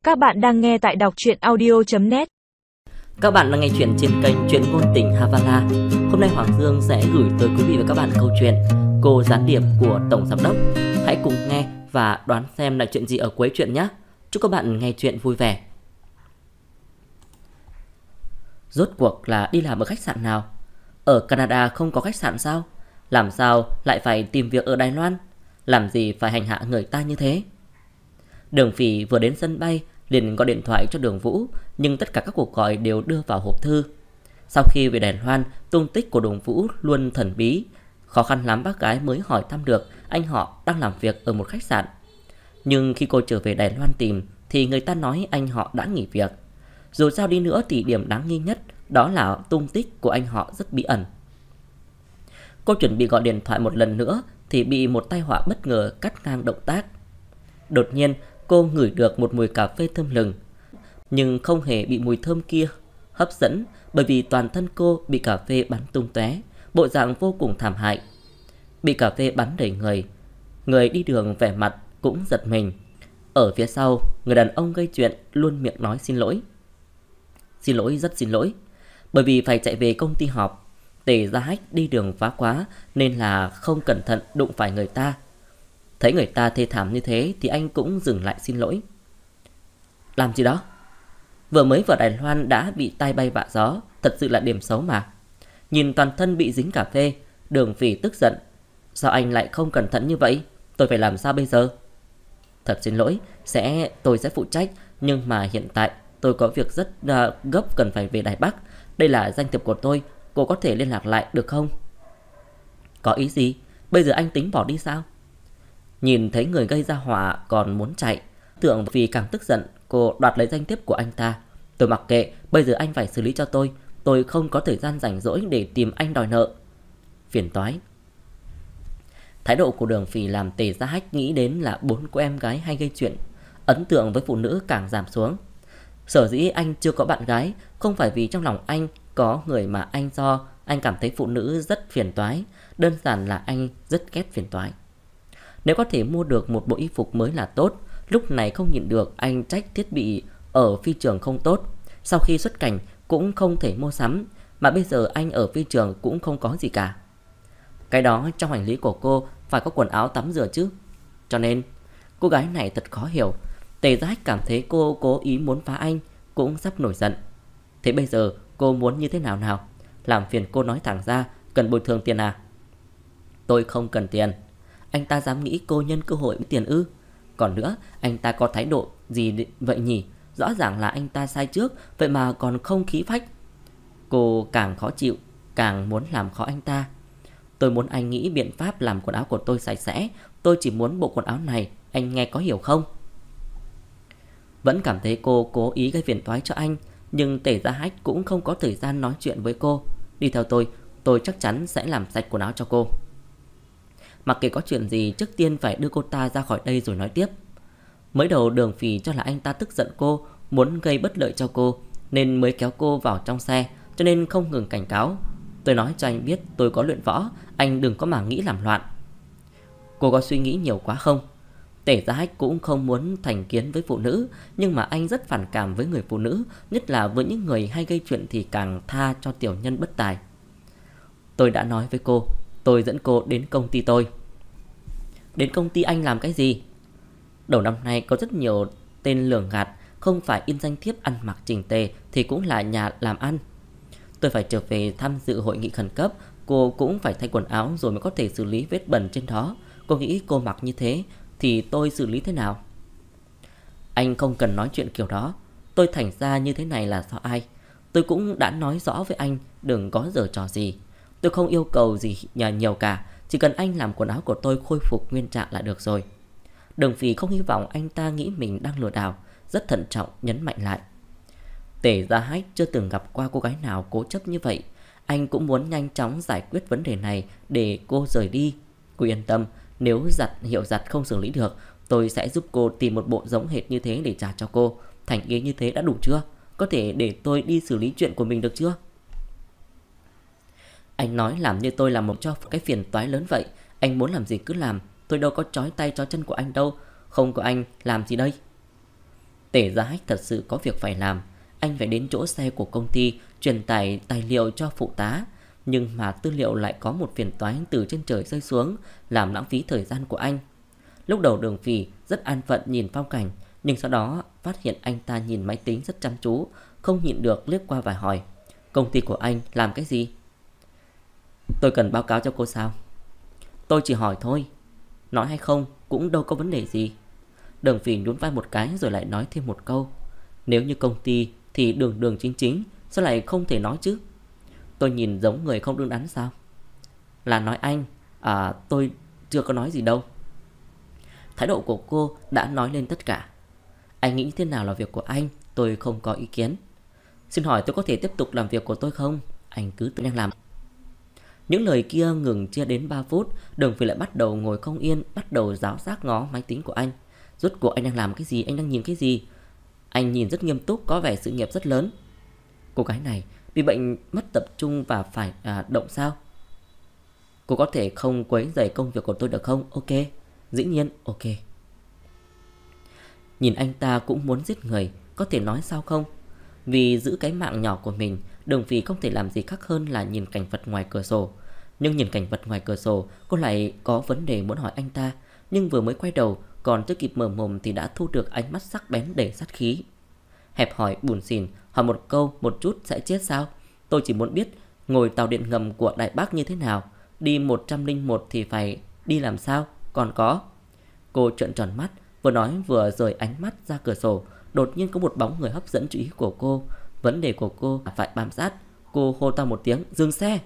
Các bạn đang nghe tại đọc truyện audio.net. Các bạn đang nghe chuyện trên kênh Chuyện Ngôn Tình Havala. Hôm nay Hoàng Dương sẽ gửi tới quý vị và các bạn câu chuyện Cô Gián Điệp của Tổng Giám Đốc. Hãy cùng nghe và đoán xem là chuyện gì ở cuối chuyện nhé. Chúc các bạn nghe chuyện vui vẻ. Rốt cuộc là đi làm ở khách sạn nào? Ở Canada không có khách sạn sao? Làm sao lại phải tìm việc ở Đài Loan? Làm gì phải hành hạ người ta như thế? Đường Phỉ vừa đến sân bay liền gọi điện thoại cho Đường Vũ, nhưng tất cả các cuộc gọi đều đưa vào hộp thư. Sau khi về Đài Loan, tung tích của Đường Vũ luôn thần bí, khó khăn lắm bác gái mới hỏi thăm được anh họ đang làm việc ở một khách sạn. Nhưng khi cô trở về Đài Loan tìm thì người ta nói anh họ đã nghỉ việc. Dù sao đi nữa thì điểm đáng nghi nhất đó là tung tích của anh họ rất bí ẩn. Cô chuẩn bị gọi điện thoại một lần nữa thì bị một tai họa bất ngờ cắt ngang động tác. Đột nhiên cô ngửi được một mùi cà phê thơm lừng, nhưng không hề bị mùi thơm kia hấp dẫn, bởi vì toàn thân cô bị cà phê bắn tung tóe, bộ dạng vô cùng thảm hại. Bị cà phê bắn đầy người, người đi đường vẻ mặt cũng giật mình. Ở phía sau, người đàn ông gây chuyện luôn miệng nói xin lỗi. Xin lỗi, rất xin lỗi. Bởi vì phải chạy về công ty họp, Tề Gia Hách đi đường phá quá nên là không cẩn thận đụng phải người ta. Thấy người ta thê thảm như thế thì anh cũng dừng lại xin lỗi. Làm gì đó? Vừa mới vào Đài Loan đã bị tai bay vạ gió, thật sự là điểm xấu mà. Nhìn toàn thân bị dính cà phê, Đường Phỉ tức giận. Sao anh lại không cẩn thận như vậy? Tôi phải làm sao bây giờ? Thật xin lỗi, tôi sẽ phụ trách. Nhưng mà hiện tại tôi có việc rất gấp cần phải về Đài Bắc. Đây là danh thiệp của tôi, cô có thể liên lạc lại được không? Có ý gì? Bây giờ anh tính bỏ đi sao? Nhìn thấy người gây ra họa còn muốn chạy, Tưởng vì càng tức giận, cô đoạt lấy danh thiếp của anh ta. Tôi mặc kệ, bây giờ anh phải xử lý cho tôi không có thời gian rảnh rỗi để tìm anh đòi nợ. Phiền toái. Thái độ của Đường Phỉ làm Tề Gia Hách nghĩ đến là 4 cô em gái hay gây chuyện, ấn tượng với phụ nữ càng giảm xuống. Sở dĩ anh chưa có bạn gái không phải vì trong lòng anh có người, mà do anh cảm thấy phụ nữ rất phiền toái. Đơn giản là anh rất ghét phiền toái. Nếu có thể mua được một bộ y phục mới là tốt. Lúc này không nhịn được anh trách thiết bị ở phi trường không tốt, sau khi xuất cảnh cũng không thể mua sắm, mà bây giờ anh ở phi trường cũng không có gì cả. Cái đó trong hành lý của cô phải có quần áo tắm rửa chứ. Cho nên cô gái này thật khó hiểu. Tề Gia Hách cảm thấy cô cố ý muốn phá anh, cũng sắp nổi giận. Thế bây giờ cô muốn như thế nào nào? Làm phiền cô nói thẳng ra, cần bồi thường tiền à? Tôi không cần tiền. Anh ta dám nghĩ cô nhân cơ hội với tiền ư? Còn nữa, anh ta có thái độ gì vậy nhỉ? Rõ ràng là anh ta sai trước, vậy mà còn không khí phách. Cô càng khó chịu, càng muốn làm khó anh ta. Tôi muốn anh nghĩ biện pháp làm quần áo của tôi sạch sẽ. Tôi chỉ muốn bộ quần áo này, anh nghe có hiểu không? Vẫn cảm thấy cô cố ý gây phiền toái cho anh, nhưng Tề Gia Hách cũng không có thời gian nói chuyện với cô. Đi theo tôi chắc chắn sẽ làm sạch quần áo cho cô. Mặc kệ có chuyện gì, trước tiên phải đưa cô ta ra khỏi đây rồi nói tiếp. Mới đầu Đường Phỉ cho là anh ta tức giận cô, muốn gây bất lợi cho cô, nên mới kéo cô vào trong xe, cho nên không ngừng cảnh cáo. Tôi nói cho anh biết tôi có luyện võ, anh đừng có mà nghĩ làm loạn. Cô có suy nghĩ nhiều quá không? Tề Gia Hách cũng không muốn thành kiến với phụ nữ, nhưng mà anh rất phản cảm với người phụ nữ, nhất là với những người hay gây chuyện thì càng tha cho tiểu nhân bất tài. Tôi đã nói với cô, tôi dẫn cô đến công ty tôi. Đến công ty anh làm cái gì? Đầu năm nay có rất nhiều tên lường gạt, không phải in danh thiếp ăn mặc chỉnh tề thì cũng là nhà làm ăn. Tôi phải trở về tham dự hội nghị khẩn cấp, cô cũng phải thay quần áo rồi mới có thể xử lý vết bẩn trên đó. Cô nghĩ cô mặc như thế thì tôi xử lý thế nào? Anh không cần nói chuyện kiểu đó. Tôi thành ra như thế này là do ai? Tôi cũng đã nói rõ với anh đừng có giở trò gì. Tôi không yêu cầu gì nhiều cả, chỉ cần anh làm quần áo của tôi khôi phục nguyên trạng là được rồi. Đường Phỉ không hy vọng anh ta nghĩ mình đang lừa đảo, rất thận trọng nhấn mạnh lại. Tề Gia Hách chưa từng gặp qua cô gái nào cố chấp như vậy. Anh cũng muốn nhanh chóng giải quyết vấn đề này để cô rời đi. Cô yên tâm, nếu hiệu giặt không xử lý được, tôi sẽ giúp cô tìm một bộ giống hệt như thế để trả cho cô. Thành ý như thế đã đủ chưa? Có thể để tôi đi xử lý chuyện của mình được chưa? Anh nói làm như tôi là một cho cái phiền toái lớn vậy. Anh muốn làm gì cứ làm, tôi đâu có trói tay trói chân của anh đâu. Không có anh làm gì đây? Tề Gia Hách thật sự có việc phải làm. Anh phải đến chỗ xe của công ty truyền tải tài liệu cho phụ tá, nhưng mà tư liệu lại có một phiền toái từ trên trời rơi xuống, làm lãng phí thời gian của anh. Lúc đầu Đường Phỉ rất an phận nhìn phong cảnh, nhưng sau đó phát hiện anh ta nhìn máy tính rất chăm chú, không nhịn được liếc qua và hỏi: công ty của anh làm cái gì? Tôi cần báo cáo cho cô sao? Tôi chỉ hỏi thôi, nói hay không cũng đâu có vấn đề gì. Đường Phỉ nhún vai một cái rồi lại nói thêm một câu: nếu như công ty thì đường đường chính chính, sao lại không thể nói chứ? Tôi nhìn giống người không đứng đắn sao? Là nói anh. Tôi chưa có nói gì đâu. Thái độ của cô đã nói lên tất cả. Anh nghĩ thế nào là việc của anh, tôi không có ý kiến. Xin hỏi tôi có thể tiếp tục làm việc của tôi không? Anh cứ tự đang làm. Những lời kia ngừng chưa đến 3 phút, Đường Phỉ lại bắt đầu ngồi không yên, bắt đầu giáo giác ngó máy tính của anh. Rốt cuộc anh đang làm cái gì, anh đang nhìn cái gì? Anh nhìn rất nghiêm túc, có vẻ sự nghiệp rất lớn. Cô gái này bị bệnh mất tập trung và phải động sao? Cô có thể không quấy rầy công việc của tôi được không? Ok, dĩ nhiên ok. Nhìn anh ta cũng muốn giết người, có thể nói sao không? Vì giữ cái mạng nhỏ của mình, Đường Phỉ không thể làm gì khác hơn là nhìn cảnh vật ngoài cửa sổ. Nhưng nhìn cảnh vật ngoài cửa sổ, cô lại có vấn đề muốn hỏi anh ta. Nhưng vừa mới quay đầu, còn chưa kịp mở mồm thì đã thu được ánh mắt sắc bén đầy sát khí. Hẹp hỏi buồn xỉn, hỏi một câu một chút sẽ chết sao? Tôi chỉ muốn biết ngồi tàu điện ngầm của Đại Bác như thế nào, đi 101 thì phải đi làm sao? Còn có. Cô trợn tròn mắt, vừa nói vừa rời ánh mắt ra cửa sổ. Đột nhiên có một bóng người hấp dẫn chú ý của cô. Vấn đề của cô là phải bám sát. Cô hô to một tiếng: dừng xe.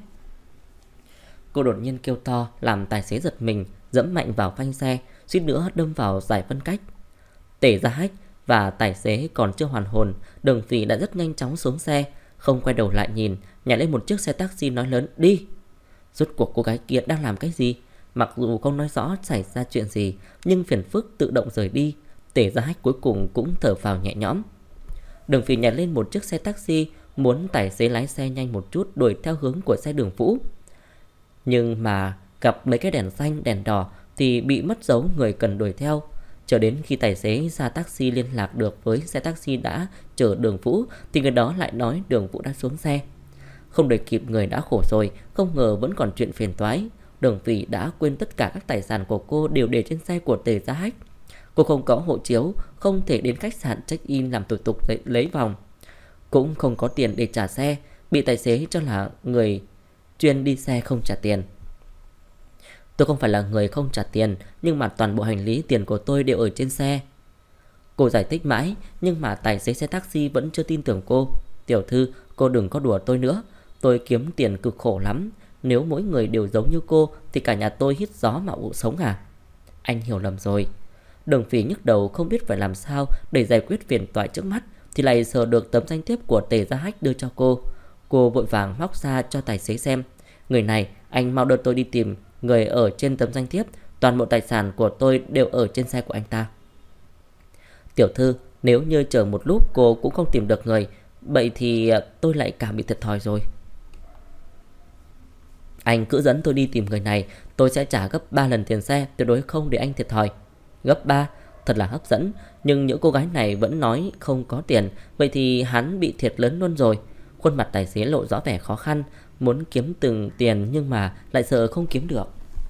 Cô đột nhiên kêu to làm tài xế giật mình, dẫm mạnh vào phanh xe, suýt nữa đâm vào giải phân cách. Tề Gia Hách và tài xế còn chưa hoàn hồn, Đường Phỉ đã rất nhanh chóng xuống xe, không quay đầu lại nhìn, nhảy lên một chiếc xe taxi nói lớn: đi. Rốt cuộc cô gái kia đang làm cái gì? Mặc dù không nói rõ xảy ra chuyện gì, nhưng phiền phức tự động rời đi. Tề Gia Hách cuối cùng cũng thở phào nhẹ nhõm. Đường Phỉ nhảy lên một chiếc xe taxi, muốn tài xế lái xe nhanh một chút đuổi theo hướng của xe Đường Vũ. Nhưng mà gặp mấy cái đèn xanh, đèn đỏ thì bị mất dấu người cần đuổi theo. Chờ đến khi tài xế ra taxi liên lạc được với xe taxi đã chở Đường Vũ thì người đó lại nói Đường Vũ đã xuống xe. Không đợi kịp người đã khổ rồi, không ngờ vẫn còn chuyện phiền toái. Đường Phỉ đã quên tất cả các tài sản của cô đều để trên xe của Tề Gia Hách. Cô không có hộ chiếu, không thể đến khách sạn check-in làm thủ tục lấy vòng, cũng không có tiền để trả xe, bị tài xế cho là người chuyên đi xe không trả tiền. Tôi không phải là người không trả tiền, nhưng mà toàn bộ hành lý tiền của tôi đều ở trên xe. Cô giải thích mãi, nhưng mà tài xế xe taxi vẫn chưa tin tưởng cô. Tiểu thư, cô đừng có đùa tôi nữa. Tôi kiếm tiền cực khổ lắm. Nếu mỗi người đều giống như cô thì cả nhà tôi hít gió mà ụ sống à? Anh hiểu lầm rồi. Đường Phỉ nhức đầu không biết phải làm sao để giải quyết phiền toái trước mắt, thì lại sờ được tấm danh thiếp của Tề Gia Hách đưa cho cô. Cô vội vàng móc ra cho tài xế xem. Người này, anh mau đưa tôi đi tìm người ở trên tấm danh thiếp. Toàn bộ tài sản của tôi đều ở trên xe của anh ta. Tiểu thư, nếu như chờ một lúc cô cũng không tìm được người, vậy thì tôi lại càng bị thiệt thòi rồi. Anh cứ dẫn tôi đi tìm người này, tôi sẽ trả gấp 3 lần tiền xe, tuyệt đối không để anh thiệt thòi. Gấp 3, thật là hấp dẫn. Nhưng những cô gái này vẫn nói không có tiền, vậy thì hắn bị thiệt lớn luôn rồi. Khuôn mặt tài xế lộ rõ vẻ khó khăn, muốn kiếm từng tiền nhưng mà lại sợ không kiếm được.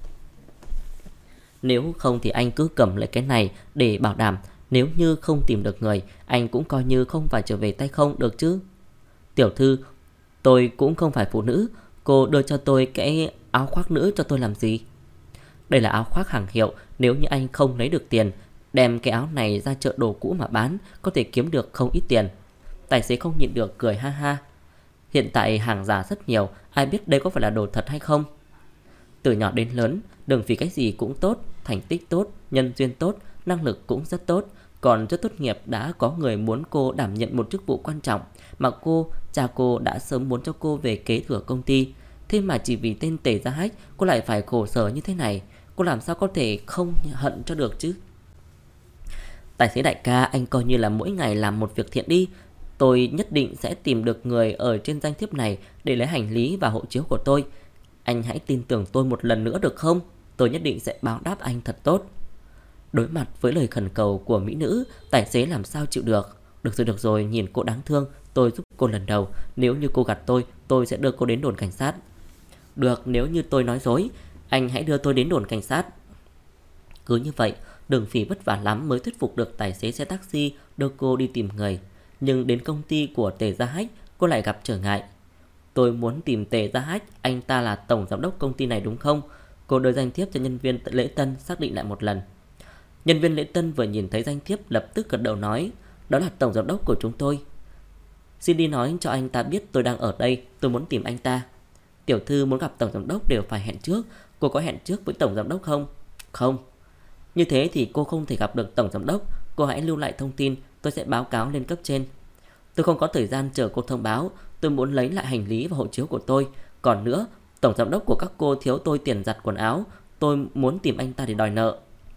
Nếu không thì anh cứ cầm lấy cái này để bảo đảm, nếu như không tìm được người, anh cũng coi như không phải trở về tay không được chứ. Tiểu thư, tôi cũng không phải phụ nữ, cô đưa cho tôi cái áo khoác nữ cho tôi làm gì? Đây là áo khoác hàng hiệu, nếu như anh không lấy được tiền, đem cái áo này ra chợ đồ cũ mà bán, có thể kiếm được không ít tiền. Tài xế không nhịn được cười ha ha. Hiện tại hàng giả rất nhiều, ai biết đây có phải là đồ thật hay không? Từ nhỏ đến lớn, Đường Phỉ cái gì cũng tốt, thành tích tốt, nhân duyên tốt, năng lực cũng rất tốt. Còn trước tốt nghiệp đã có người muốn cô đảm nhận một chức vụ quan trọng, mà cha cô đã sớm muốn cho cô về kế thừa công ty. Thế mà chỉ vì tên Tề Gia Hách, cô lại phải khổ sở như thế này. Cô làm sao có thể không hận cho được chứ? Tài xế đại ca, anh coi như là mỗi ngày làm một việc thiện đi. Tôi nhất định sẽ tìm được người ở trên danh thiếp này để lấy hành lý và hộ chiếu của tôi. Anh hãy tin tưởng tôi một lần nữa được không? Tôi nhất định sẽ báo đáp anh thật tốt. Đối mặt với lời khẩn cầu của mỹ nữ, tài xế làm sao chịu được. Được rồi, nhìn cô đáng thương, tôi giúp cô lần đầu. Nếu như cô gạt tôi sẽ đưa cô đến đồn cảnh sát. Được, nếu như tôi nói dối, anh hãy đưa tôi đến đồn cảnh sát. Cứ như vậy, Đường Phỉ vất vả lắm mới thuyết phục được tài xế xe taxi đưa cô đi tìm người. Nhưng đến công ty của Tề Gia Hách, cô lại gặp trở ngại. Tôi muốn tìm Tề Gia Hách, anh ta là tổng giám đốc công ty này đúng không? Cô đưa danh thiếp cho nhân viên lễ tân xác định lại một lần. Nhân viên lễ tân vừa nhìn thấy danh thiếp lập tức gật đầu nói, đó là tổng giám đốc của chúng tôi. Xin đi nói cho anh ta biết tôi đang ở đây, tôi muốn tìm anh ta. Tiểu thư muốn gặp tổng giám đốc đều phải hẹn trước. Cô có hẹn trước với tổng giám đốc không? Không. Như thế thì cô không thể gặp được tổng giám đốc. Cô hãy lưu lại thông tin, tôi sẽ báo cáo lên cấp trên. Tôi không có thời gian chờ cô thông báo. Tôi muốn lấy lại hành lý và hộ chiếu của tôi. Còn nữa, tổng giám đốc của các cô thiếu tôi tiền giặt quần áo. Tôi muốn tìm anh ta để đòi nợ.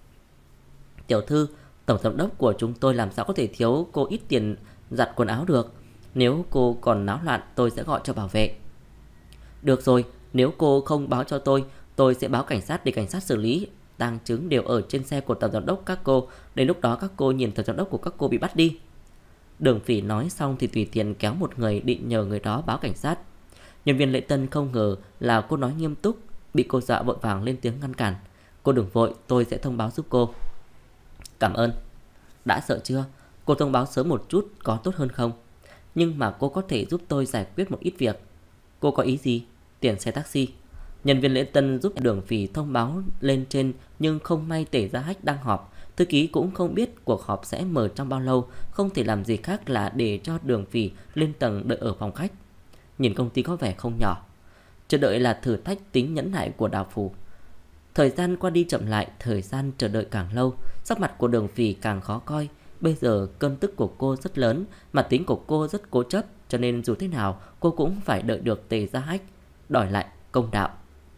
Tiểu thư, tổng giám đốc của chúng tôi làm sao có thể thiếu cô ít tiền giặt quần áo được. Nếu cô còn náo loạn tôi sẽ gọi cho bảo vệ. Được rồi, nếu cô không báo cho tôi sẽ báo cảnh sát để cảnh sát xử lý. Tang chứng đều ở trên xe của tổng giám đốc các cô. Đến lúc đó các cô nhìn tổng giám đốc của các cô bị bắt đi. Đường Phỉ nói xong thì tùy tiện kéo một người định nhờ người đó báo cảnh sát. Nhân viên lễ tân không ngờ là cô nói nghiêm túc, bị cô dọa vội vàng lên tiếng ngăn cản. Cô đừng vội, tôi sẽ thông báo giúp cô. Cảm ơn. Đã sợ chưa? Cô thông báo sớm một chút có tốt hơn không? Nhưng mà cô có thể giúp tôi giải quyết một ít việc. Cô có ý gì? Tiền xe taxi. Nhân viên lễ tân giúp Đường Phỉ thông báo lên trên, nhưng không may Tề Gia Hách đang họp. Thư ký cũng không biết cuộc họp sẽ mở trong bao lâu, không thể làm gì khác là để cho Đường Phỉ lên tầng đợi ở phòng khách. Nhìn công ty có vẻ không nhỏ. Chờ đợi là thử thách tính nhẫn nại của Đào Phủ. Thời gian qua đi chậm lại, thời gian chờ đợi càng lâu, sắc mặt của Đường Phỉ càng khó coi. Bây giờ cơn tức của cô rất lớn, mà tính của cô rất cố chấp, cho nên dù thế nào cô cũng phải đợi được Tề Gia Hách đòi lại công đạo.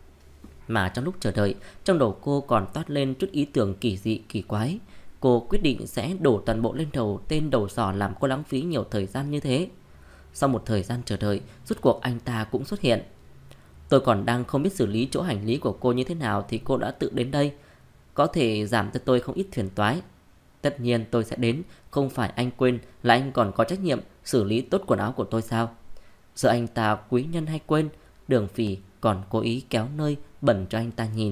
Mà trong lúc chờ đợi, trong đầu cô còn toát lên chút ý tưởng kỳ dị kỳ quái. Cô quyết định sẽ đổ toàn bộ lên đầu tên đầu sỏ làm cô lãng phí nhiều thời gian như thế. Sau một thời gian chờ đợi, rốt cuộc anh ta cũng xuất hiện. Tôi còn đang không biết xử lý chỗ hành lý của cô như thế nào thì cô đã tự đến đây. Có thể giảm cho tôi không ít phiền toái. Tất nhiên tôi sẽ đến, không phải anh quên là anh còn có trách nhiệm xử lý tốt quần áo của tôi sao? Sợ anh ta quý nhân hay quên, Đường Phỉ còn cố ý kéo nơi bẩn cho anh ta nhìn.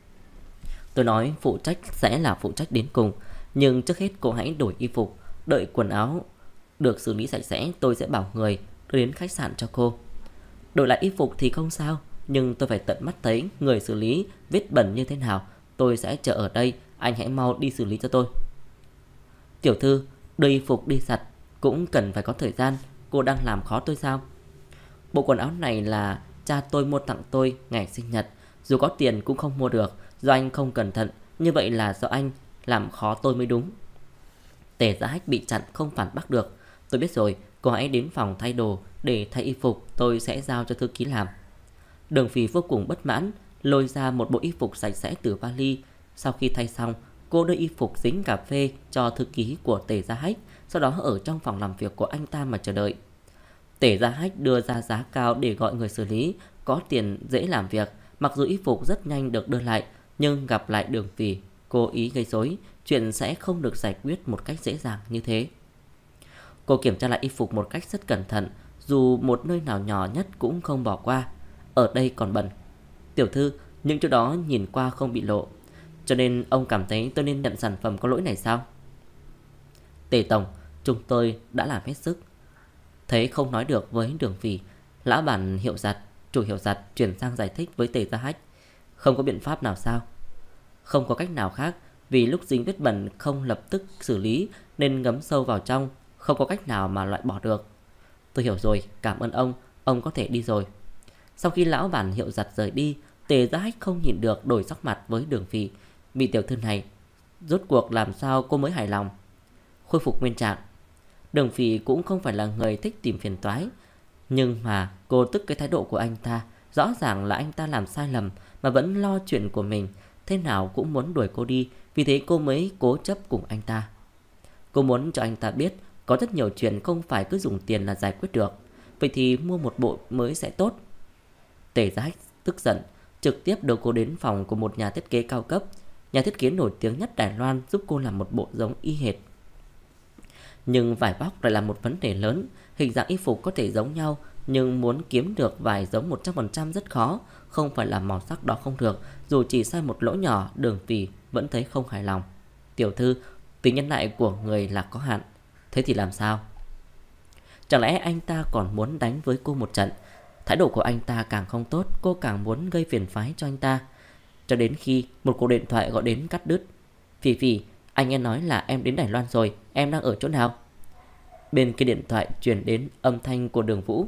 Tôi nói phụ trách sẽ là phụ trách đến cùng, nhưng trước hết cô hãy đổi y phục, đợi quần áo được xử lý sạch sẽ tôi sẽ bảo người đưa đến khách sạn cho cô. Đổi lại y phục thì không sao, nhưng tôi phải tận mắt thấy người xử lý vết bẩn như thế nào. Tôi sẽ chờ ở đây, anh hãy mau đi xử lý cho tôi. Tiểu thư, đưa y phục đi giặt cũng cần phải có thời gian. Cô đang làm khó tôi sao? Bộ quần áo này là cha tôi mua tặng tôi ngày sinh nhật. Dù có tiền cũng không mua được, do anh không cẩn thận. Như vậy là do anh làm khó tôi mới đúng. Tề Gia Hách bị chặn không phản bác được. Tôi biết rồi, cô hãy đến phòng thay đồ để thay y phục, tôi sẽ giao cho thư ký làm. Đường Phỉ vô cùng bất mãn, lôi ra một bộ y phục sạch sẽ từ vali. Sau khi thay xong, cô đưa y phục dính cà phê cho thư ký của Tề Gia Hách, sau đó ở trong phòng làm việc của anh ta mà chờ đợi. Tề Gia Hách đưa ra giá cao để gọi người xử lý, có tiền dễ làm việc. Mặc dù y phục rất nhanh được đưa lại, nhưng gặp lại Đường Phỉ cố ý gây rối, chuyện sẽ không được giải quyết một cách dễ dàng như thế. Cô kiểm tra lại y phục một cách rất cẩn thận, dù một nơi nào nhỏ nhất cũng không bỏ qua. Ở đây còn bẩn. Tiểu thư, những chỗ đó nhìn qua không bị lộ, cho nên ông cảm thấy tôi nên nhận sản phẩm có lỗi này sao? Tề tổng, chúng tôi đã làm hết sức. Thấy không nói được với Đường Phỉ, lão bản hiệu giặt, chủ hiệu giặt chuyển sang giải thích với Tề Gia Hách. Không có biện pháp nào sao? Không có cách nào khác, vì lúc dính vết bẩn không lập tức xử lý nên ngấm sâu vào trong, không có cách nào mà loại bỏ được. Tôi hiểu rồi, cảm ơn ông có thể đi rồi. Sau khi lão bản hiệu giặt rời đi, Tề Gia Hách không nhìn được đổi sắc mặt với Đường Phỉ. Bị tiểu thư này, rốt cuộc làm sao cô mới hài lòng? Khôi phục nguyên trạng. Đường Phỉ cũng không phải là người thích tìm phiền toái, nhưng mà cô tức cái thái độ của anh ta. Rõ ràng là anh ta làm sai lầm mà vẫn lo chuyện của mình, thế nào cũng muốn đuổi cô đi. Vì thế cô mới cố chấp cùng anh ta. Cô muốn cho anh ta biết có rất nhiều chuyện không phải cứ dùng tiền là giải quyết được. Vậy thì mua một bộ mới sẽ tốt. Tề Gia Hách tức giận, trực tiếp đưa cô đến phòng của một nhà thiết kế cao cấp. nhà thiết kế nổi tiếng nhất Đài Loan giúp cô làm một bộ giống y hệt. Nhưng vải vóc lại là một vấn đề lớn. Hình dạng y phục có thể giống nhau, nhưng muốn kiếm được vải giống 100% rất khó. Không phải là màu sắc đó không được, dù chỉ sai một lỗ nhỏ, Đường Phỉ vẫn thấy không hài lòng. Tiểu thư, tính nhân lại của người là có hạn. Thế thì làm sao? Chẳng lẽ anh ta còn muốn đánh với cô một trận? Thái độ của anh ta càng không tốt, cô càng muốn gây phiền phái cho anh ta. Cho đến khi một cuộc điện thoại gọi đến cắt đứt. Phỉ Phỉ, anh nghe nói là em đến Đài Loan rồi, em đang ở chỗ nào? Bên kia điện thoại truyền đến âm thanh của Đường Vũ.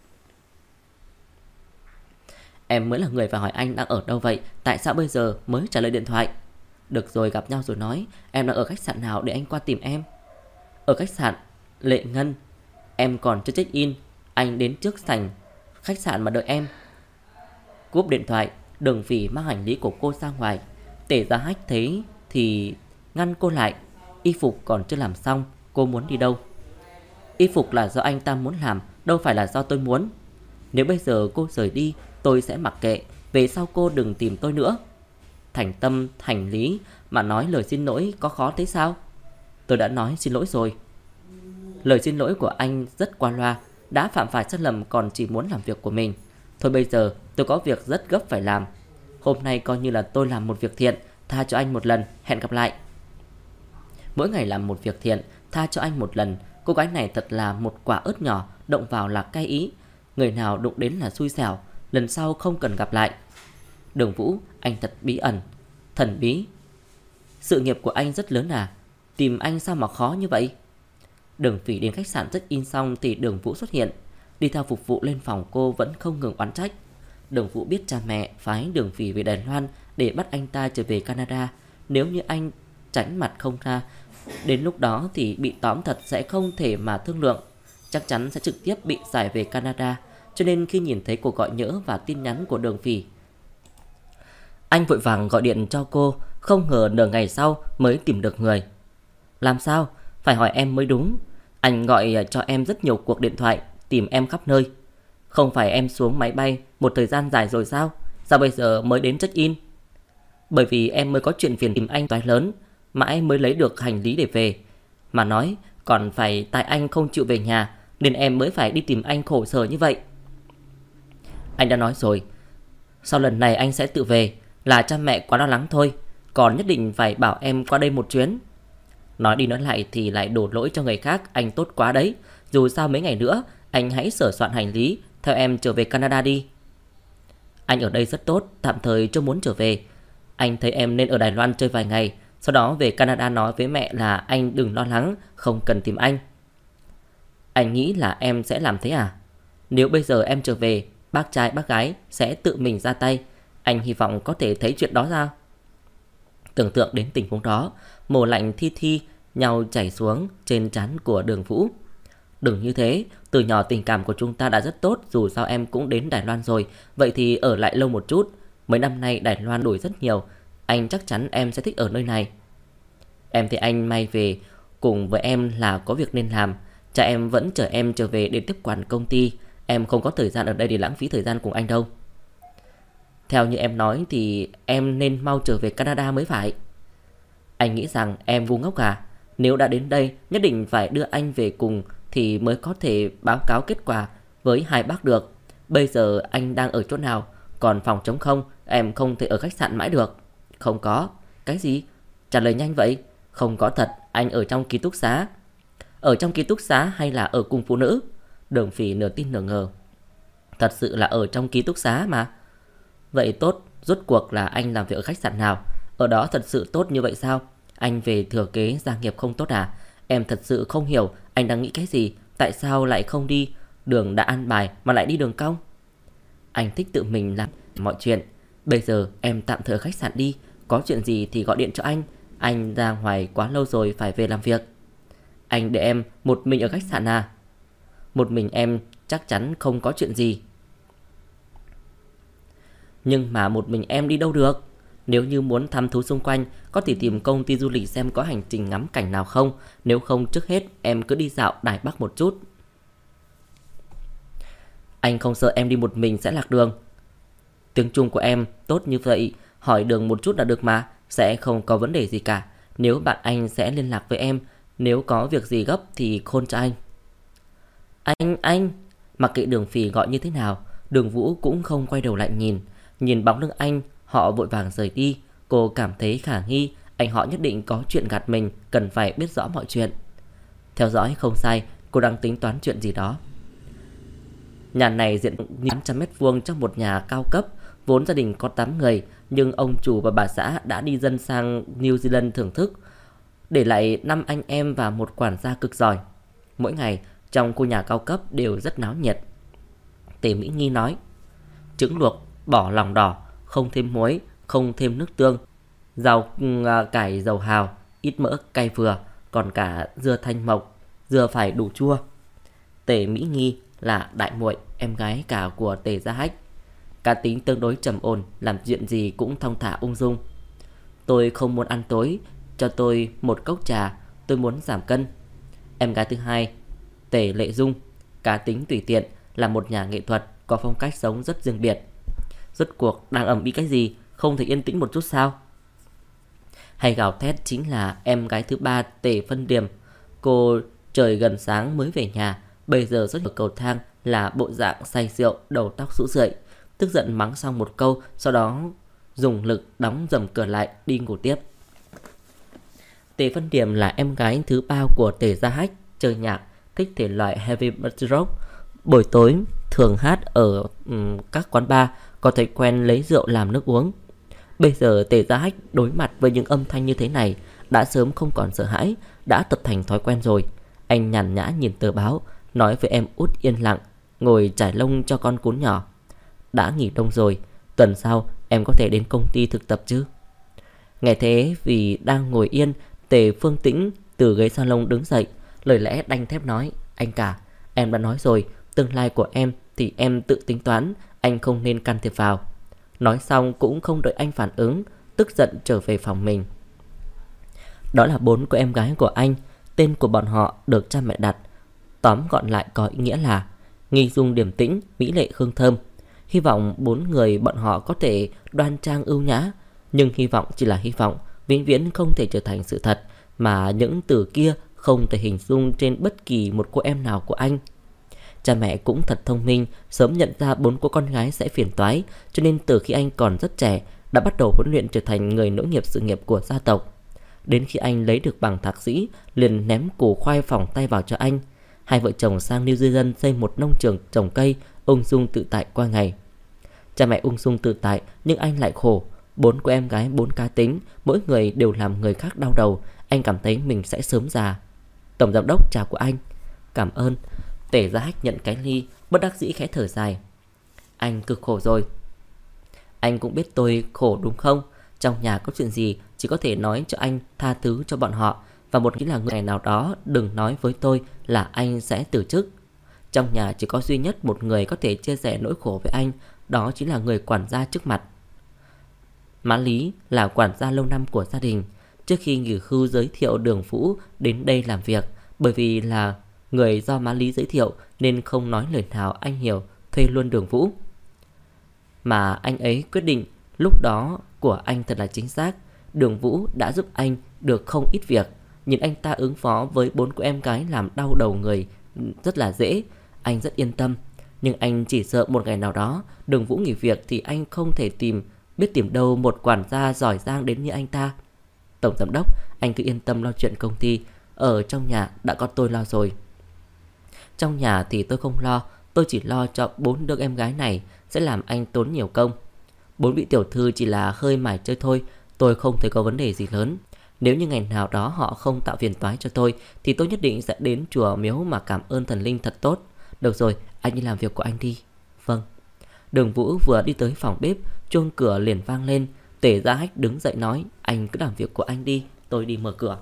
Em mới là người phải hỏi anh đang ở đâu vậy, tại sao bây giờ mới trả lời điện thoại? Được rồi, gặp nhau rồi nói. Em đang ở khách sạn nào để anh qua tìm em? Ở khách sạn Lệ Ngân. Em còn chưa check in, anh đến trước sảnh khách sạn mà đợi em. Cúp điện thoại, Đường Phỉ mang hành lý của cô ra ngoài. Tể Gia Hách thấy thì ngăn cô lại. Y phục còn chưa làm xong, cô muốn đi đâu? Y phục là do anh ta muốn làm, đâu phải là do tôi muốn. Nếu bây giờ cô rời đi, tôi sẽ mặc kệ. Về sau cô đừng tìm tôi nữa. Thành tâm, thành lý mà nói lời xin lỗi có khó thế sao? Tôi đã nói xin lỗi rồi. Lời xin lỗi của anh rất qua loa. Đã phạm phải sai lầm còn chỉ muốn làm việc của mình. Thôi bây giờ tôi có việc rất gấp phải làm. Hôm nay coi như là tôi làm một việc thiện. Tha cho anh một lần, hẹn gặp lại. Mỗi ngày làm một việc thiện, tha cho anh một lần. Cô gái này thật là một quả ớt nhỏ, động vào là cay ý. Người nào đụng đến là xui xẻo. Lần sau không cần gặp lại. Đường Vũ, anh thật bí ẩn, thần bí. Sự nghiệp của anh rất lớn à? Tìm anh sao mà khó như vậy? Đường Phỉ đến khách sạn check in xong thì Đường Vũ xuất hiện. Đi theo phục vụ lên phòng cô vẫn không ngừng oán trách. Đường Vũ biết cha mẹ phái Đường Phỉ về Đài Loan để bắt anh ta trở về Canada. Nếu như anh tránh mặt không ra, đến lúc đó thì bị tóm thật sẽ không thể mà thương lượng. Chắc chắn sẽ trực tiếp bị giải về Canada. Cho nên khi nhìn thấy cuộc gọi nhỡ và tin nhắn của Đường Phỉ, anh vội vàng gọi điện cho cô. Không ngờ nửa ngày sau mới tìm được người. Làm sao? Phải hỏi em mới đúng. Anh gọi cho em rất nhiều cuộc điện thoại, tìm em khắp nơi. Không phải em xuống máy bay một thời gian dài rồi sao? Sao bây giờ mới đến check in? Bởi vì em mới có chuyện phiền tìm anh toái lớn, mãi mới lấy được hành lý để về. Mà nói còn phải tại anh không chịu về nhà, nên em mới phải đi tìm anh khổ sở như vậy. Anh đã nói rồi, sau lần này anh sẽ tự về. Là cha mẹ quá lo lắng thôi, còn nhất định phải bảo em qua đây một chuyến. Nói đi nói lại thì lại đổ lỗi cho người khác. Anh tốt quá đấy. Dù sao mấy ngày nữa anh hãy sửa soạn hành lý, theo em trở về Canada đi. Anh ở đây rất tốt, tạm thời chưa muốn trở về. Anh thấy em nên ở Đài Loan chơi vài ngày, sau đó về Canada nói với mẹ là anh đừng lo lắng, không cần tìm anh. Anh nghĩ là em sẽ làm thế à? Nếu bây giờ em trở về, bác trai bác gái sẽ tự mình ra tay. Anh hy vọng có thể thấy chuyện đó ra. Tưởng tượng đến tình huống đó, mồ lạnh thi thi nhau chảy xuống trên trán của Đường Vũ. Đừng như thế, từ nhỏ tình cảm của chúng ta đã rất tốt. Dù sao em cũng đến Đài Loan rồi, vậy thì ở lại lâu một chút. Mấy năm nay Đài Loan đổi rất nhiều, anh chắc chắn em sẽ thích ở nơi này. Em thấy anh may về cùng với em là có việc nên làm. Cha em vẫn chờ em trở về để tiếp quản công ty. Em không có thời gian ở đây để lãng phí thời gian cùng anh đâu. Theo như em nói thì em nên mau trở về Canada mới phải. Anh nghĩ rằng em ngu ngốc à? Nếu đã đến đây nhất định phải đưa anh về cùng thì mới có thể báo cáo kết quả với hai bác được. Bây giờ anh đang ở chỗ nào? Còn phòng trống không? Em không thể ở khách sạn mãi được. Không có. Cái gì? Trả lời nhanh vậy. Không có thật, anh ở trong ký túc xá. Ở trong ký túc xá hay là ở cùng phụ nữ? Đường Phỉ nửa tin nửa ngờ. Thật sự là ở trong ký túc xá mà. Vậy tốt, rốt cuộc là anh làm việc ở khách sạn nào? Ở đó thật sự tốt như vậy sao? Anh về thừa kế gia nghiệp không tốt à? Em thật sự không hiểu anh đang nghĩ cái gì. Tại sao lại không đi đường đã an bài mà lại đi đường cong? Anh thích tự mình làm mọi chuyện. Bây giờ em tạm thời ở khách sạn đi. Có chuyện gì thì gọi điện cho anh. Anh ra ngoài quá lâu rồi, phải về làm việc. Anh để em một mình ở khách sạn à? Một mình em chắc chắn không có chuyện gì. Nhưng mà một mình em đi đâu được? Nếu như muốn thăm thú xung quanh, có thể tìm công ty du lịch xem có hành trình ngắm cảnh nào không. Nếu không, trước hết em cứ đi dạo Đài Bắc một chút. Anh không sợ em đi một mình sẽ lạc đường. Tiếng Trung của em tốt như vậy, hỏi đường một chút là được mà. Sẽ không có vấn đề gì cả. Nếu bạn anh sẽ liên lạc với em. Nếu có việc gì gấp thì khôn cho anh. Anh. Mặc kệ Đường Phỉ gọi như thế nào, Đường Vũ cũng không quay đầu lại nhìn. Nhìn bóng lưng anh, họ vội vàng rời đi. Cô cảm thấy khả nghi, anh họ nhất định có chuyện gạt mình, cần phải biết rõ mọi chuyện. Theo dõi không sai, cô đang tính toán chuyện gì đó. Nhà này diện 800 mét vuông trong một nhà cao cấp, vốn gia đình có 8 người, nhưng ông chủ và bà xã đã đi dân sang New Zealand thưởng thức, để lại 5 anh em và một quản gia cực giỏi. Mỗi ngày trong khu nhà cao cấp đều rất náo nhiệt. Tề Mỹ Nghi nói: trứng luộc bỏ lòng đỏ, không thêm muối, không thêm nước tương, rau cải dầu hào, ít mỡ cay vừa, còn cả dưa thanh mộc, dưa phải đủ chua. Tề Mỹ Nghi là đại muội, em gái cả của Tề Gia Hách. Cá tính tương đối trầm ổn, làm chuyện gì cũng thong thả ung dung. Tôi không muốn ăn tối, cho tôi một cốc trà, tôi muốn giảm cân. Em gái thứ hai, Tề Lệ Dung, cá tính tùy tiện, là một nhà nghệ thuật, có phong cách sống rất riêng biệt. Rốt cuộc đang ầm ĩ cái gì, không thể yên tĩnh một chút sao? Hay gào thét chính là em gái thứ ba, Tề Phân Điềm. Cô trời gần sáng mới về nhà, bây giờ xuất hiện ở cầu thang là bộ dạng say rượu, đầu tóc rũ rượi. Tức giận mắng xong một câu, sau đó dùng lực đóng dầm cửa lại, đi ngủ tiếp. Tề Phân Điềm là em gái thứ ba của Tề Gia Hách, chơi nhạc, thích thể loại heavy metal rock. Buổi tối thường hát ở các quán bar, có thói quen lấy rượu làm nước uống. Bây giờ Tề Gia Hách đối mặt với những âm thanh như thế này đã sớm không còn sợ hãi, đã tập thành thói quen rồi. Anh nhàn nhã nhìn tờ báo, nói với em út yên lặng, ngồi trải lông cho con cún nhỏ. Đã nghỉ đông rồi, tuần sau em có thể đến công ty thực tập chứ? Nghe thế, vì đang ngồi yên, Tề Phương Tĩnh từ ghế salon đứng dậy, lời lẽ đanh thép nói: anh cả, em đã nói rồi, tương lai của em thì em tự tính toán, anh không nên can thiệp vào. Nói xong cũng không đợi anh phản ứng, tức giận trở về phòng mình. Đó là 4 cô em gái của anh. Tên của bọn họ được cha mẹ đặt, tóm gọn lại có ý nghĩa là Nghi Dung điềm tĩnh, mỹ lệ hương thơm. Hy vọng 4 người bọn họ có thể đoan trang ưu nhã, nhưng hy vọng chỉ là hy vọng, vĩnh viễn không thể trở thành sự thật, mà những từ kia không thể hình dung trên bất kỳ một cô em nào của anh. Cha mẹ cũng thật thông minh, sớm nhận ra 4 cô con gái sẽ phiền toái, cho nên từ khi anh còn rất trẻ đã bắt đầu huấn luyện trở thành người nối nghiệp sự nghiệp của gia tộc. Đến khi anh lấy được bằng thạc sĩ, liền ném củ khoai phỏng tay vào cho anh. Hai vợ chồng sang New Zealand xây một nông trường trồng cây, ung dung tự tại qua ngày. Cha mẹ ung dung tự tại, nhưng anh lại khổ. 4 cô em gái, 4 cá tính, mỗi người đều làm người khác đau đầu. Anh cảm thấy mình sẽ sớm già. Tổng giám đốc chào của anh. Cảm ơn. Tề Gia Hách nhận cái ly, bất đắc dĩ khẽ thở dài. Anh cực khổ rồi. Anh cũng biết tôi khổ đúng không? Trong nhà có chuyện gì chỉ có thể nói cho anh tha thứ cho bọn họ, và một nghĩ là người nào đó đừng nói với tôi là anh sẽ từ chức. Trong nhà chỉ có duy nhất một người có thể chia sẻ nỗi khổ với anh, đó chính là người quản gia trước mặt. Má Lý là quản gia lâu năm của gia đình. Trước khi nghỉ hưu giới thiệu Đường Vũ đến đây làm việc, bởi vì là người do má Lý giới thiệu nên không nói lời nào anh hiểu, thuê luôn Đường Vũ. Mà anh ấy quyết định lúc đó của anh thật là chính xác. Đường Vũ đã giúp anh được không ít việc. Nhìn anh ta ứng phó với 4 cô em gái làm đau đầu người rất là dễ, anh rất yên tâm. Nhưng anh chỉ sợ một ngày nào đó Đường Vũ nghỉ việc thì anh không thể biết tìm đâu một quản gia giỏi giang đến như anh ta. Tổng giám đốc, anh cứ yên tâm lo chuyện công ty, ở trong nhà đã có tôi lo rồi. Trong nhà thì tôi không lo, tôi chỉ lo cho 4 đứa em gái này sẽ làm anh tốn nhiều công. 4 vị tiểu thư chỉ là hơi mải chơi thôi, tôi không thấy có vấn đề gì lớn. Nếu như ngày nào đó họ không tạo phiền toái cho tôi thì tôi nhất định sẽ đến chùa miếu mà cảm ơn thần linh thật tốt. Được rồi, anh đi làm việc của anh đi. Vâng. Đường Vũ vừa đi tới phòng bếp, chuông cửa liền vang lên. Tề Gia Hách đứng dậy nói: anh cứ làm việc của anh đi, tôi đi mở cửa.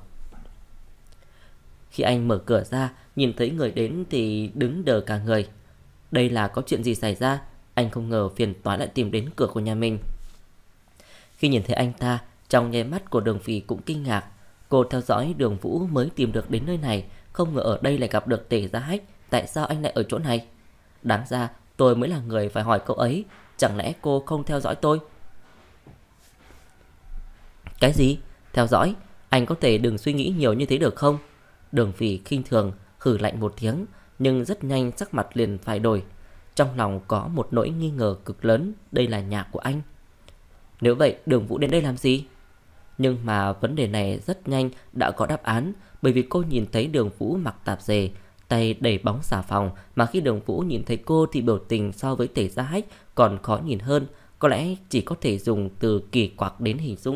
Khi anh mở cửa ra, nhìn thấy người đến thì đứng đờ cả người. Đây là có chuyện gì xảy ra? Anh không ngờ phiền toái lại tìm đến cửa của nhà mình. Khi nhìn thấy anh ta, trong nháy mắt của Đường Phỉ cũng kinh ngạc. Cô theo dõi Đường Vũ mới tìm được đến nơi này, không ngờ ở đây lại gặp được Tề Gia Hách. Tại sao anh lại ở chỗ này? Đáng ra tôi mới là người phải hỏi câu ấy. Chẳng lẽ cô không theo dõi tôi? Cái gì? Theo dõi? Anh có thể đừng suy nghĩ nhiều như thế được không? Đường Phỉ khinh thường hừ lạnh một tiếng, nhưng rất nhanh sắc mặt liền phải đổi. Trong lòng có một nỗi nghi ngờ cực lớn, đây là nhà của anh. Nếu vậy Đường Vũ đến đây làm gì? Nhưng mà vấn đề này rất nhanh đã có đáp án, bởi vì cô nhìn thấy Đường Vũ mặc tạp dề, tay đẩy bóng xà phòng, mà khi Đường Vũ nhìn thấy cô thì biểu tình so với Tề Gia Hách còn khó nhìn hơn, có lẽ chỉ có thể dùng từ kỳ quặc đến hình dung.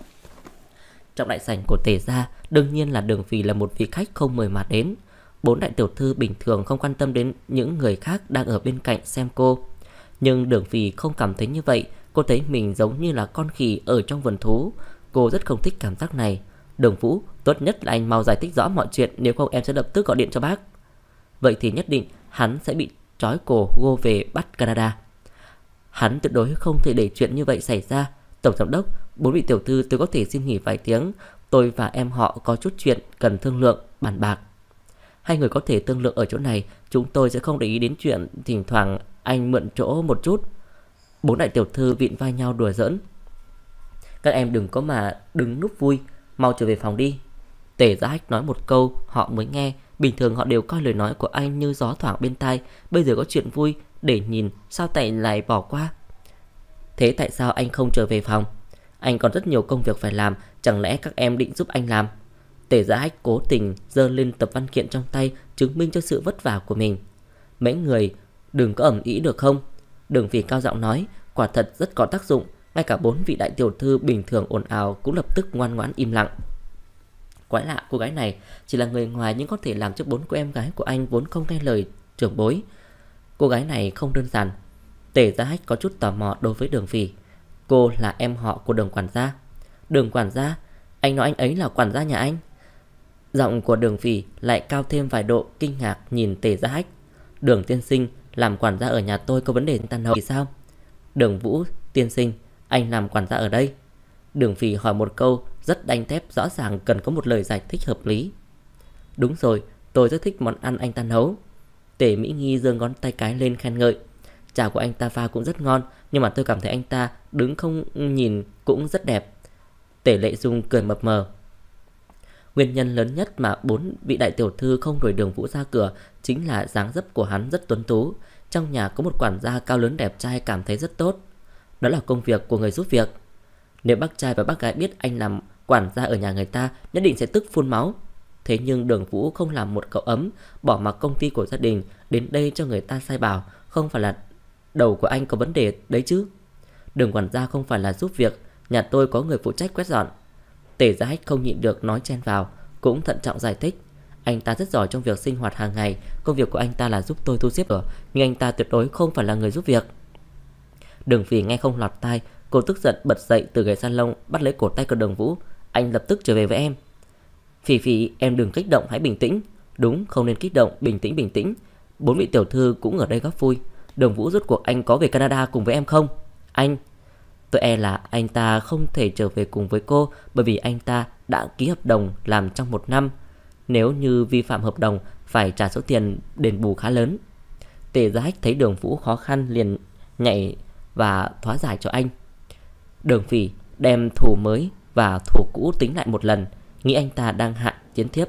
Trong đại sảnh của Tề Gia, đương nhiên là Đường Phỉ là một vị khách không mời mà đến. 4 đại tiểu thư bình thường không quan tâm đến những người khác đang ở bên cạnh xem cô. Nhưng Đường Phỉ không cảm thấy như vậy, cô thấy mình giống như là con khỉ ở trong vườn thú. Cô rất không thích cảm giác này. Đường Vũ, tốt nhất là anh mau giải thích rõ mọi chuyện, nếu không em sẽ lập tức gọi điện cho bác. Vậy thì nhất định hắn sẽ bị trói cổ gô về bắt Canada. Hắn tuyệt đối không thể để chuyện như vậy xảy ra. Tổng giám đốc, 4 vị tiểu thư, tôi có thể xin nghỉ vài tiếng. Tôi và em họ có chút chuyện cần thương lượng, bàn bạc. Hai người có thể thương lượng ở chỗ này, chúng tôi sẽ không để ý đến chuyện thỉnh thoảng anh mượn chỗ một chút. 4 đại tiểu thư vịn vai nhau đùa giỡn. Các em đừng có mà đứng núp vui, mau trở về phòng đi. Tề Gia Hách nói một câu họ mới nghe. Bình thường họ đều coi lời nói của anh như gió thoảng bên tai, bây giờ có chuyện vui để nhìn sao tại lại bỏ qua. Thế tại sao anh không trở về phòng? Anh còn rất nhiều công việc phải làm, chẳng lẽ các em định giúp anh làm? Tề Gia Hách cố tình giơ lên tập văn kiện trong tay, chứng minh cho sự vất vả của mình. Mấy người đừng có ầm ĩ được không? Đường Phỉ cao giọng nói, quả thật rất có tác dụng. Ngay cả 4 vị đại tiểu thư bình thường ồn ào cũng lập tức ngoan ngoãn im lặng. Quái lạ, cô gái này chỉ là người ngoài nhưng có thể làm cho 4 cô em gái của anh vốn không nghe lời trưởng bối. Cô gái này không đơn giản. Tề Gia Hách có chút tò mò đối với Đường Phỉ. Cô là em họ của Đường quản gia. Đường quản gia? Anh nói anh ấy là quản gia nhà anh? Giọng của Đường Phỉ lại cao thêm vài độ, kinh ngạc nhìn Tề Gia Hách. Đường tiên sinh, làm quản gia ở nhà tôi có vấn đề tàn hậu thì sao? Đường Vũ tiên sinh, anh làm quản gia ở đây? Đường Phỉ hỏi một câu rất đanh thép, rõ ràng cần có một lời giải thích hợp lý. Đúng rồi, tôi rất thích món ăn anh ta nấu. Tề Mỹ Nghi giơ ngón tay cái lên khen ngợi. Trà của anh ta pha cũng rất ngon, nhưng mà tôi cảm thấy anh ta đứng không nhìn cũng rất đẹp. Tề Lệ Dung cười mập mờ. Nguyên nhân lớn nhất mà 4 vị đại tiểu thư không đuổi Đường Vũ ra cửa chính là dáng dấp của hắn rất tuấn tú. Trong nhà có một quản gia cao lớn đẹp trai cảm thấy rất tốt. Đó là công việc của người giúp việc. Nếu bác trai và bác gái biết anh làm quản gia ở nhà người ta, nhất định sẽ tức phun máu. Thế nhưng Đường Vũ không làm một cậu ấm, bỏ mặc công ty của gia đình đến đây cho người ta sai bảo. Không phải là đầu của anh có vấn đề đấy chứ? Đường quản gia không phải là giúp việc, nhà tôi có người phụ trách quét dọn. Tề Gia Hách không nhịn được nói chen vào, cũng thận trọng giải thích. Anh ta rất giỏi trong việc sinh hoạt hàng ngày, công việc của anh ta là giúp tôi thu xếp cửa, nhưng anh ta tuyệt đối không phải là người giúp việc. Đường Phỉ nghe không lọt tai, cô tức giận bật dậy từ ghế salon, bắt lấy cổ tay của Đường Vũ. Anh lập tức trở về với em. Phỉ Phỉ, em đừng kích động, hãy bình tĩnh. Đúng, không nên kích động, bình tĩnh bình tĩnh. 4 vị tiểu thư cũng ở đây góp vui. Đường Vũ, rốt cuộc anh có về Canada cùng với em không? Anh... Tôi e là anh ta không thể trở về cùng với cô, bởi vì anh ta đã ký hợp đồng làm trong 1 năm. Nếu như vi phạm hợp đồng, phải trả số tiền đền bù khá lớn. Tề Gia Hách thấy Đường Vũ khó khăn liền nhảy và hóa giải cho anh. Đường Phỉ đem thủ mới và thủ cũ tính lại một lần, nghĩ anh ta đang hạn chiến thiếp.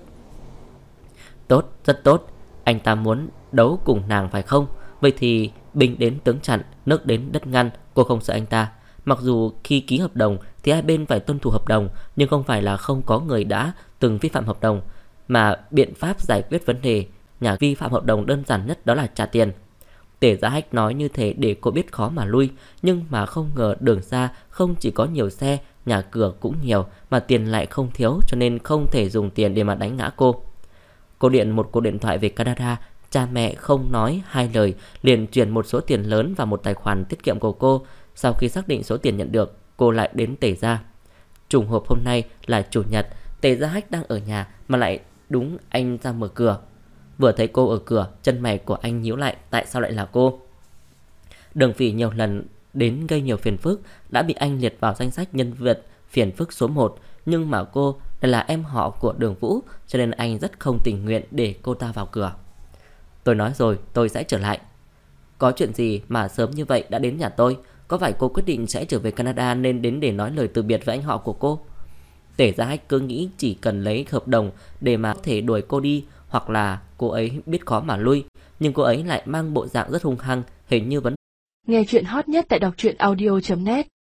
Tốt, rất tốt. Anh ta muốn đấu cùng nàng phải không? Vậy thì binh đến tướng chặn, nước đến đất ngăn. Cô không sợ anh ta. Mặc dù khi ký hợp đồng thì hai bên phải tuân thủ hợp đồng, nhưng không phải là không có người đã từng vi phạm hợp đồng. Mà biện pháp giải quyết vấn đề nhà vi phạm hợp đồng đơn giản nhất đó là trả tiền. Tề Gia Hách nói như thế để cô biết khó mà lui, nhưng mà không ngờ đường xa không chỉ có nhiều xe, nhà cửa cũng nhiều, mà tiền lại không thiếu, cho nên không thể dùng tiền để mà đánh ngã cô. Cô điện một cuộc điện thoại về Canada, cha mẹ không nói hai lời liền chuyển một số tiền lớn vào một tài khoản tiết kiệm của cô. Sau khi xác định số tiền nhận được, cô lại đến Tề Gia. Trùng hợp hôm nay là chủ nhật, Tề Gia Hách đang ở nhà mà lại đúng anh ra mở cửa. Vừa thấy cô ở cửa, chân mày của anh nhíu lại, tại sao lại là cô? Đường Phỉ nhiều lần đến gây nhiều phiền phức, đã bị anh liệt vào danh sách nhân vật phiền phức số 1, nhưng mà cô là em họ của Đường Vũ, cho nên anh rất không tình nguyện để cô ta vào cửa. Tôi nói rồi, tôi sẽ trở lại. Có chuyện gì mà sớm như vậy đã đến nhà tôi? Có phải cô quyết định sẽ trở về Canada nên đến để nói lời từ biệt với anh họ của cô? Tể Gia Hách cứ nghĩ chỉ cần lấy hợp đồng để mà có thể đuổi cô đi, hoặc là cô ấy biết khó mà lui, nhưng cô ấy lại mang bộ dạng rất hung hăng, hình như vấn. Nghe chuyện hot nhất tại đọc truyện audio.net